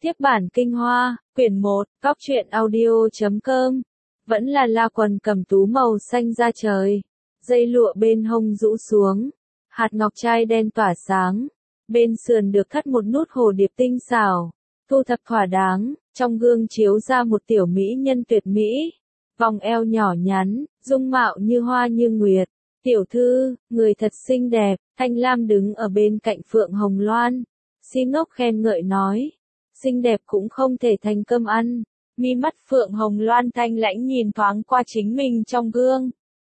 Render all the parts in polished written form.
Tiếp bản Kinh Hoa, quyển 1, góc truyện audio.com. Vẫn là la quần cẩm tú màu xanh da trời. Dây lụa bên hông rũ xuống. Hạt ngọc trai đen tỏa sáng. Bên sườn được thắt một nút hồ điệp tinh xảo. Thu thập thỏa đáng, trong gương chiếu ra một tiểu mỹ nhân tuyệt mỹ. Vòng eo nhỏ nhắn, dung mạo như hoa như nguyệt. Tiểu thư, người thật xinh đẹp. Thanh Lam đứng ở bên cạnh Phượng Hồng Loan. Si ngốc khen ngợi nói. Xinh đẹp cũng không thể thành cơm ăn. Mi mắt Phượng Hồng Loan thanh lãnh nhìn thoáng qua chính mình trong gương.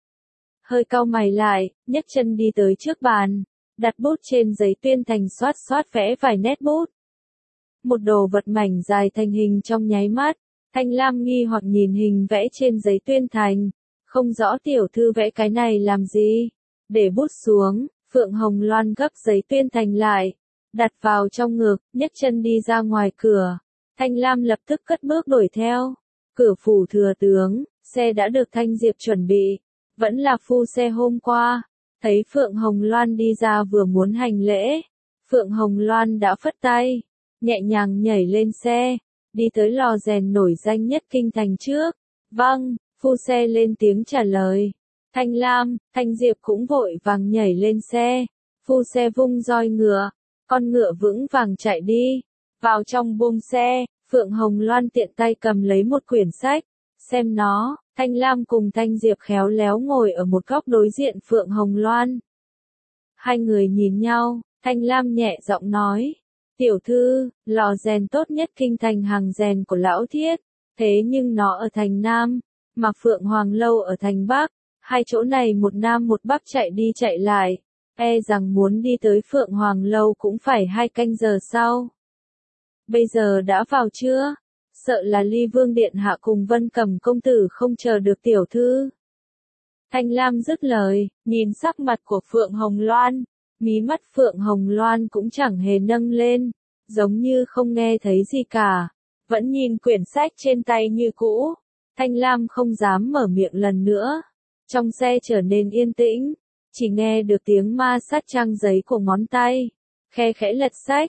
Hơi cau mày lại, nhấc chân đi tới trước bàn. Đặt bút trên giấy tuyên thành xoát xoát vẽ vài nét bút. Một đồ vật mảnh dài thành hình trong nháy mắt. Thanh Lam nghi hoặc nhìn hình vẽ trên giấy tuyên thành. Không rõ tiểu thư vẽ cái này làm gì. Để bút xuống, Phượng Hồng Loan gấp giấy tuyên thành lại. Đặt vào trong ngực, nhấc chân đi ra ngoài cửa. Thanh Lam lập tức cất bước đuổi theo. Cửa phủ thừa tướng, xe đã được Thanh Diệp chuẩn bị. Vẫn là phu xe hôm qua. Thấy Phượng Hồng Loan đi ra vừa muốn hành lễ. Phượng Hồng Loan đã phất tay. Nhẹ nhàng nhảy lên xe. Đi tới lò rèn nổi danh nhất kinh thành trước. Vâng, phu xe lên tiếng trả lời. Thanh Lam, Thanh Diệp cũng vội vàng nhảy lên xe. Phu xe vung roi ngựa. Con ngựa vững vàng chạy đi. Vào trong buồng xe, Phượng Hồng Loan tiện tay cầm lấy một quyển sách. Xem nó, Thanh Lam cùng Thanh Diệp khéo léo ngồi ở một góc đối diện Phượng Hồng Loan. Hai người nhìn nhau, Thanh Lam nhẹ giọng nói. Tiểu thư, lò rèn tốt nhất kinh thành hàng rèn của Lão Thiết. Thế nhưng nó ở thành Nam, mà Phượng Hoàng Lâu ở thành Bắc. Hai chỗ này một Nam một Bắc chạy đi chạy lại. E rằng muốn đi tới Phượng Hoàng Lâu cũng phải 2 canh giờ sau. Bây giờ đã vào chưa? Sợ là Ly Vương Điện Hạ cùng Vân Cẩm công tử không chờ được tiểu thư. Thanh Lam dứt lời, nhìn sắc mặt của Phượng Hồng Loan. Mí mắt Phượng Hồng Loan cũng chẳng hề nâng lên, giống như không nghe thấy gì cả. Vẫn nhìn quyển sách trên tay như cũ. Thanh Lam không dám mở miệng lần nữa. Trong xe trở nên yên tĩnh. Chỉ nghe được tiếng ma sát trang giấy của ngón tay. Khe khẽ lật sách,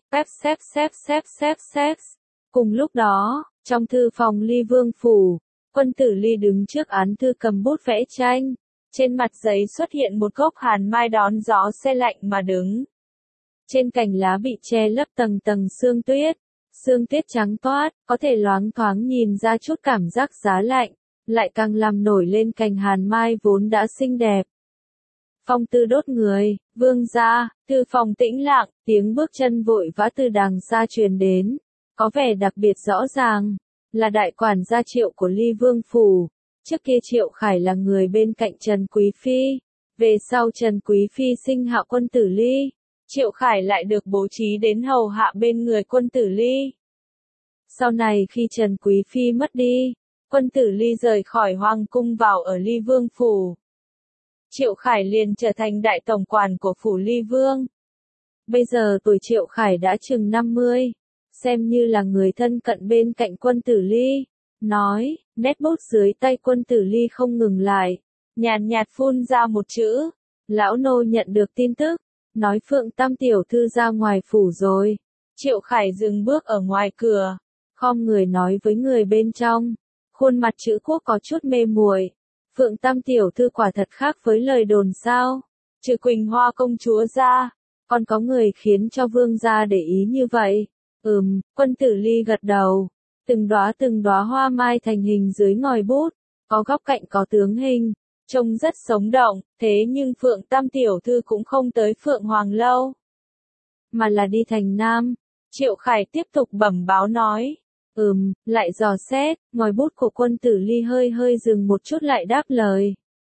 xếp. Cùng lúc đó, trong thư phòng Ly Vương phủ, quân tử Ly đứng trước án thư cầm bút vẽ tranh. Trên mặt giấy xuất hiện một gốc hàn mai đón gió se lạnh mà đứng. Trên cành lá bị che lấp tầng tầng sương tuyết. Sương tuyết trắng toát, có thể loáng thoáng nhìn ra chút cảm giác giá lạnh, lại càng làm nổi lên cành hàn mai vốn đã xinh đẹp. Phong tư đốt người, vương gia, thư phòng tĩnh lặng, tiếng bước chân vội vã từ đằng xa truyền đến, có vẻ đặc biệt rõ ràng, là đại quản gia Triệu của Ly Vương phủ. Trước kia Triệu Khải là người bên cạnh Trần Quý Phi, về sau Trần Quý Phi sinh hạ quân tử Ly, Triệu Khải lại được bố trí đến hầu hạ bên người quân tử Ly. Sau này khi Trần Quý Phi mất đi, quân tử Ly rời khỏi hoàng cung vào ở Ly Vương phủ. Triệu Khải liền trở thành đại tổng quản của phủ Ly Vương. Bây giờ tuổi Triệu Khải đã chừng 50, xem như là người thân cận bên cạnh quân tử Ly. Nói, nét bút dưới tay quân tử Ly không ngừng lại, nhàn nhạt phun ra một chữ. Lão nô nhận được tin tức, nói Phượng Tam tiểu thư ra ngoài phủ rồi. Triệu Khải dừng bước ở ngoài cửa, khom người nói với người bên trong, khuôn mặt chữ quốc có chút mê muội. Phượng Tam tiểu thư quả thật khác với lời đồn sao? Trừ Quỳnh Hoa công chúa ra, còn có người khiến cho vương gia để ý như vậy? Quân tử Ly gật đầu. Từng đóa hoa mai thành hình dưới ngòi bút, có góc cạnh có tướng hình, trông rất sống động, thế nhưng Phượng Tam tiểu thư cũng không tới Phượng Hoàng Lâu, mà là đi thành Nam. Triệu Khải tiếp tục bẩm báo nói. Lại dò xét, ngòi bút của quân tử Ly hơi dừng một chút lại đáp lời.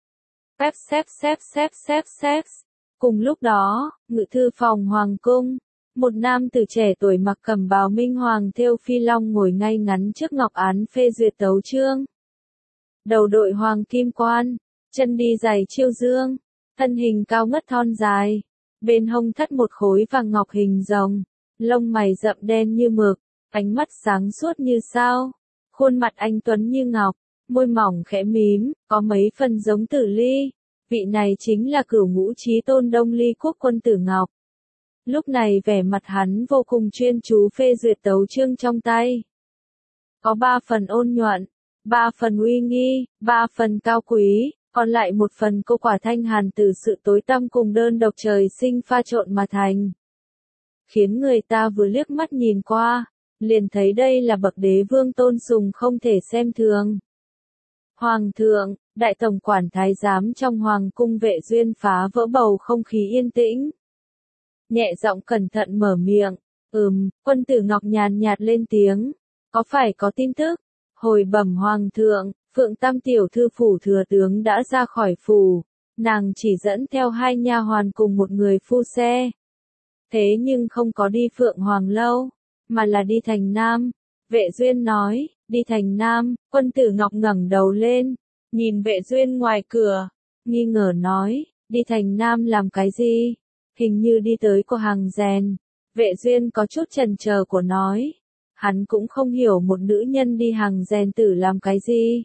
Xếp. Cùng lúc đó, ngự thư phòng hoàng cung, một nam tử trẻ tuổi mặc cẩm bào minh hoàng thêu phi long ngồi ngay ngắn trước ngọc án phê duyệt tấu chương. Đầu đội hoàng kim quan, chân đi giày chiêu dương, thân hình cao ngất thon dài, bên hông thắt một khối vàng ngọc hình rồng, lông mày rậm đen như mực, ánh mắt sáng suốt như sao, khuôn mặt anh tuấn như ngọc, môi mỏng khẽ mím, có mấy phần giống Tử Ly. Vị này chính là cửu ngũ chí tôn Đông Ly quốc quân tử Ngọc. Lúc này vẻ mặt hắn vô cùng chuyên chú phê duyệt tấu chương trong tay. Có 3 phần ôn nhuận, 3 phần uy nghi, 3 phần cao quý, còn lại 1 phần cô quả thanh hàn từ sự tối tăm cùng đơn độc trời sinh pha trộn mà thành. Khiến người ta vừa liếc mắt nhìn qua, liền thấy đây là bậc đế vương tôn sùng không thể xem thường. Hoàng thượng, đại tổng quản thái giám trong hoàng cung Vệ Duyên phá vỡ bầu không khí yên tĩnh. Nhẹ giọng cẩn thận mở miệng, quân tử Ngọc nhàn nhạt lên tiếng, có phải có tin tức? Hồi bẩm hoàng thượng, Phượng Tam tiểu thư phủ thừa tướng đã ra khỏi phủ, nàng chỉ dẫn theo 2 nha hoàn cùng một người phu xe. Thế nhưng không có đi Phượng Hoàng lâu, mà là đi thành Nam. Vệ Duyên nói, đi thành Nam, quân tử Ngọc ngẩng đầu lên, nhìn Vệ Duyên ngoài cửa, nghi ngờ nói, đi thành Nam làm cái gì? Hình như đi tới cửa hàng rèn. Vệ Duyên có chút chần chờ của nói, hắn cũng không hiểu một nữ nhân đi hàng rèn tử làm cái gì.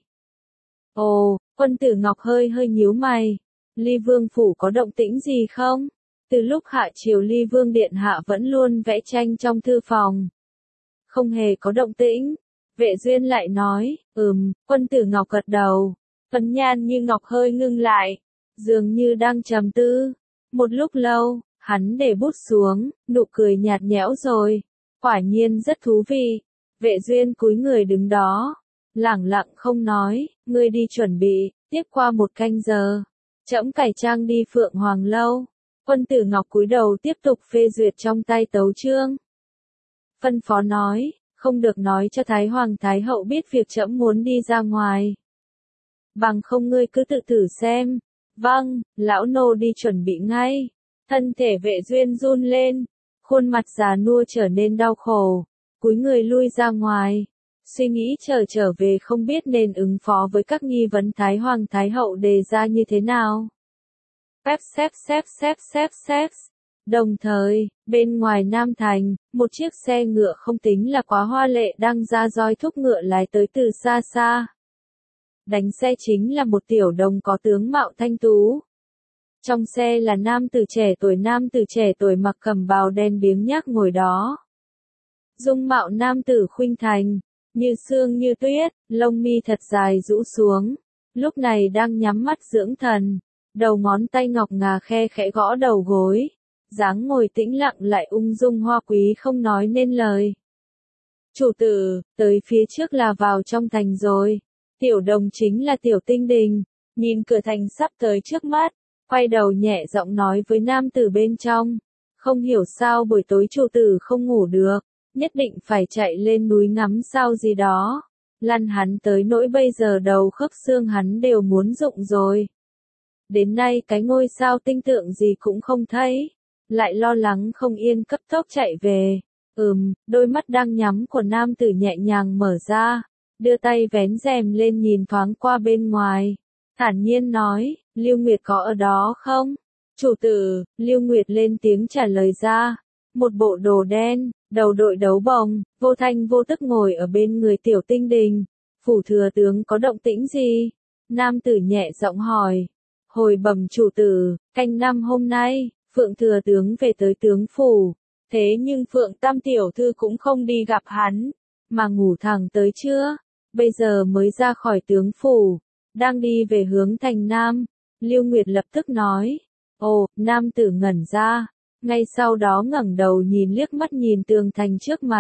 Ồ, quân tử Ngọc hơi nhíu mày, Ly Vương phủ có động tĩnh gì không? Từ lúc hạ triều Ly Vương điện hạ vẫn luôn vẽ tranh trong thư phòng. Không hề có động tĩnh. Vệ Duyên lại nói, quân tử Ngọc gật đầu. Phấn nhan như ngọc hơi ngưng lại, dường như đang trầm tư. Một lúc lâu, hắn để bút xuống, nụ cười nhạt nhẽo rồi. Quả nhiên rất thú vị. Vệ Duyên cúi người đứng đó, lẳng lặng không nói, ngươi đi chuẩn bị, tiếp qua 1 canh giờ. Trẫm cải trang đi Phượng Hoàng lâu. Quân tử Ngọc cúi đầu tiếp tục phê duyệt trong tay tấu chương. Phân phó nói, không được nói cho Thái Hoàng Thái Hậu biết việc trẫm muốn đi ra ngoài. Bằng không ngươi cứ tự thử xem. Vâng, lão nô đi chuẩn bị ngay. Thân thể Vệ Duyên run lên, khuôn mặt già nua trở nên đau khổ, cúi người lui ra ngoài. Suy nghĩ trở về không biết nên ứng phó với các nghi vấn Thái Hoàng Thái Hậu đề ra như thế nào. Xếp. Đồng thời, bên ngoài Nam Thành, một chiếc xe ngựa không tính là quá hoa lệ đang ra roi thúc ngựa lái tới từ xa xa. Đánh xe chính là một tiểu đồng có tướng mạo thanh tú. Trong xe là nam tử trẻ tuổi mặc cẩm bào đen biếng nhác ngồi đó. Dung mạo nam tử khuynh thành, như sương như tuyết, lông mi thật dài rũ xuống, lúc này đang nhắm mắt dưỡng thần. Đầu ngón tay ngọc ngà khe khẽ gõ đầu gối, dáng ngồi tĩnh lặng lại ung dung hoa quý không nói nên lời. Chủ tử, tới phía trước là vào trong thành rồi. Tiểu đồng chính là Tiểu Tinh Đình, nhìn cửa thành sắp tới trước mắt, quay đầu nhẹ giọng nói với nam tử bên trong. Không hiểu sao buổi tối chủ tử không ngủ được, nhất định phải chạy lên núi ngắm sao gì đó. Lăn hắn tới nỗi bây giờ đầu khớp xương hắn đều muốn rụng rồi. Đến nay cái ngôi sao tinh tượng gì cũng không thấy, lại lo lắng không yên cấp tốc chạy về. Đôi mắt đang nhắm của nam tử nhẹ nhàng mở ra, đưa tay vén rèm lên nhìn thoáng qua bên ngoài, thản nhiên nói, Lưu Nguyệt có ở đó không? Chủ tử, Lưu Nguyệt lên tiếng trả lời ra, một bộ đồ đen, đầu đội đấu bồng, vô thanh vô tức ngồi ở bên người Tiểu Tinh Đình. Phủ thừa tướng có động tĩnh gì? Nam tử nhẹ giọng hỏi. Hồi bẩm chủ tử, canh năm hôm nay, Phượng thừa tướng về tới tướng phủ, thế nhưng Phượng Tam tiểu thư cũng không đi gặp hắn, mà ngủ thẳng tới trưa, bây giờ mới ra khỏi tướng phủ, đang đi về hướng thành Nam. Lưu Nguyệt lập tức nói. Ồ, nam tử ngẩn ra, ngay sau đó ngẩng đầu nhìn liếc mắt nhìn tường thành trước mặt.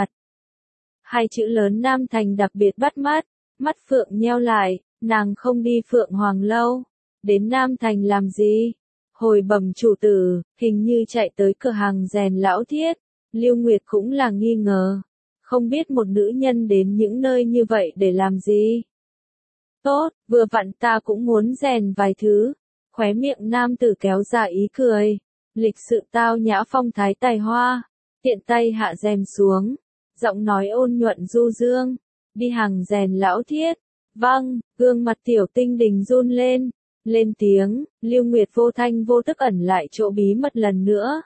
2 chữ lớn Nam Thành đặc biệt bắt mắt, mắt Phượng nheo lại, nàng không đi Phượng Hoàng lâu. Đến Nam Thành làm gì? Hồi bẩm chủ tử, hình như chạy tới cửa hàng rèn lão Thiết. Lưu Nguyệt cũng là nghi ngờ. Không biết một nữ nhân đến những nơi như vậy để làm gì? Tốt, vừa vặn ta cũng muốn rèn vài thứ. Khóe miệng nam tử kéo ra ý cười. Lịch sự tao nhã phong thái tài hoa. Tiện tay hạ rèm xuống. Giọng nói ôn nhuận du dương. Đi hàng rèn lão Thiết. Vâng, gương mặt Tiểu Tinh Đình run lên. Lên tiếng, Lưu Nguyệt vô thanh vô tức ẩn lại chỗ bí mật lần nữa.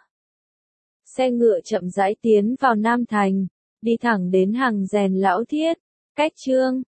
Xe ngựa chậm rãi tiến vào Nam Thành, đi thẳng đến hàng rèn lão Thiết. Cách chương